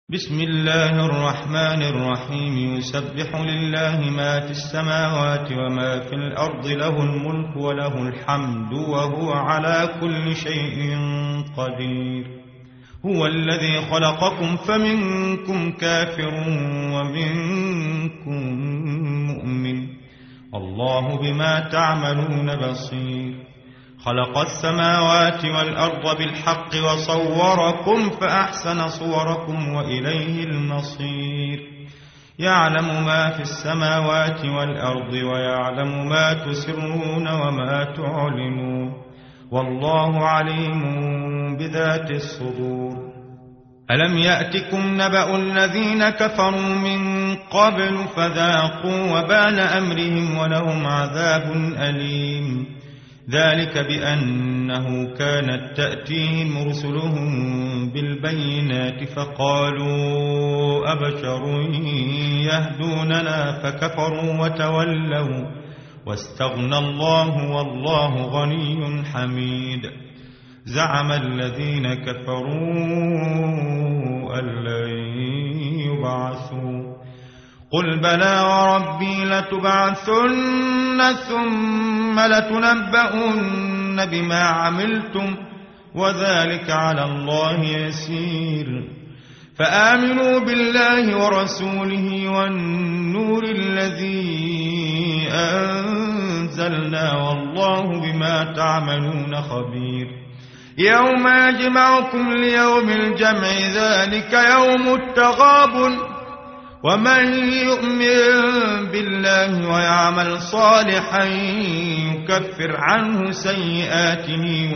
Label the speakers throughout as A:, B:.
A: بسم الله الرحمن الرحيم. يسبح لله ما في السماوات وما في الأرض، له الملك وله الحمد وهو على كل شيء قدير. هو الذي خلقكم فمنكم كافر ومنكم مؤمن، الله بما تعملون بصير. خلق السماوات والأرض بالحق وصوركم فأحسن صوركم وإليه المصير. يعلم ما في السماوات والأرض ويعلم ما تسرون وما تعلنون، والله عليم بذات الصدور. ألم يأتكم نبأ الذين كفروا من قبل فذاقوا وبال أمرهم ولهم عذاب أليم. ذلك بأنه كانت تأتيهم رسلهم بالبينات فقالوا أبشر يهدوننا فكفروا وتولوا واستغنى الله والله غني حميد. زعم الذين كفروا أن لن يبعثوا، قل بلى وربي لتبعثن ثم لتنبؤن بما عملتم وذلك على الله يسير. فآمنوا بالله ورسوله والنور الذي أنزلنا والله بما تعملون خبير. يوم يجمعكم ليوم الجمع ذلك يوم التغابن، ومن يؤمن بالله ويعمل صالحا يكفر عنه سيئاته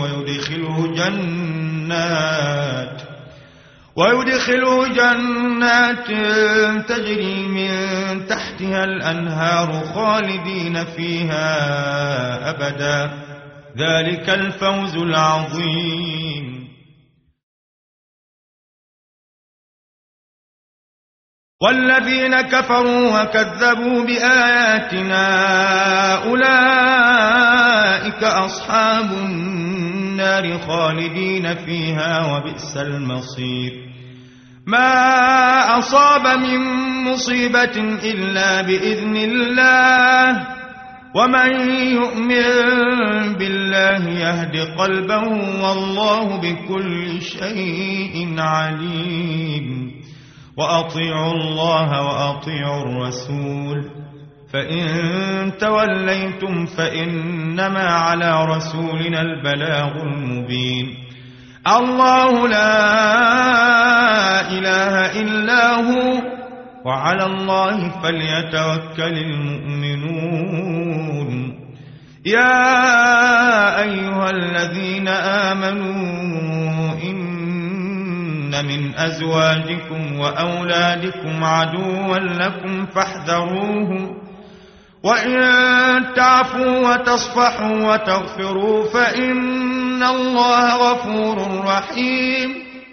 A: ويدخله جنات تجري من تحتها الأنهار خالدين فيها أبدا، ذلك الفوز العظيم. والذين كفروا وكذبوا بآياتنا أولئك أصحاب النار خالدين فيها وبئس المصير. ما أصاب من مصيبة إلا بإذن الله، ومن يؤمن بالله يهد قلبه والله بكل شيء عليم. وأطيعوا الله وأطيعوا الرسول، فإن توليتم فإنما على رسولنا البلاغ المبين. الله لا إله إلا هو وعلى الله فليتوكل المؤمنون. يا أيها الذين آمنوا من أزواجكم وأولادكم عدوا لكم فاحذروهم، وإن تعفوا وتصفحوا وتغفروا فإن الله غفور رحيم.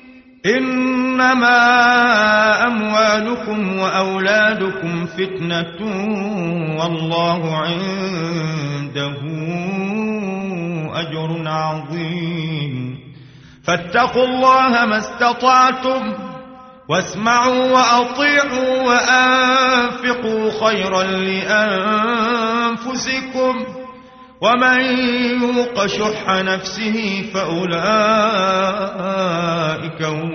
A: إنما أموالكم وأولادكم فتنة والله عنده أجر عظيم. فاتقوا الله ما استطعتم واسمعوا وأطيعوا وأنفقوا خيرا لأنفسكم، ومن يوق شح نفسه فأولئك هم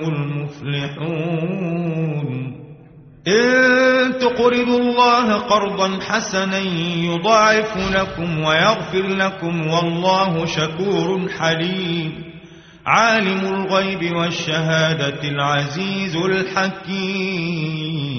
A: المفلحون. إن تقرضوا الله قرضا حسنا يضاعف لكم ويغفر لكم والله شكور حليم. عالم الغيب والشهادة العزيز الحكيم.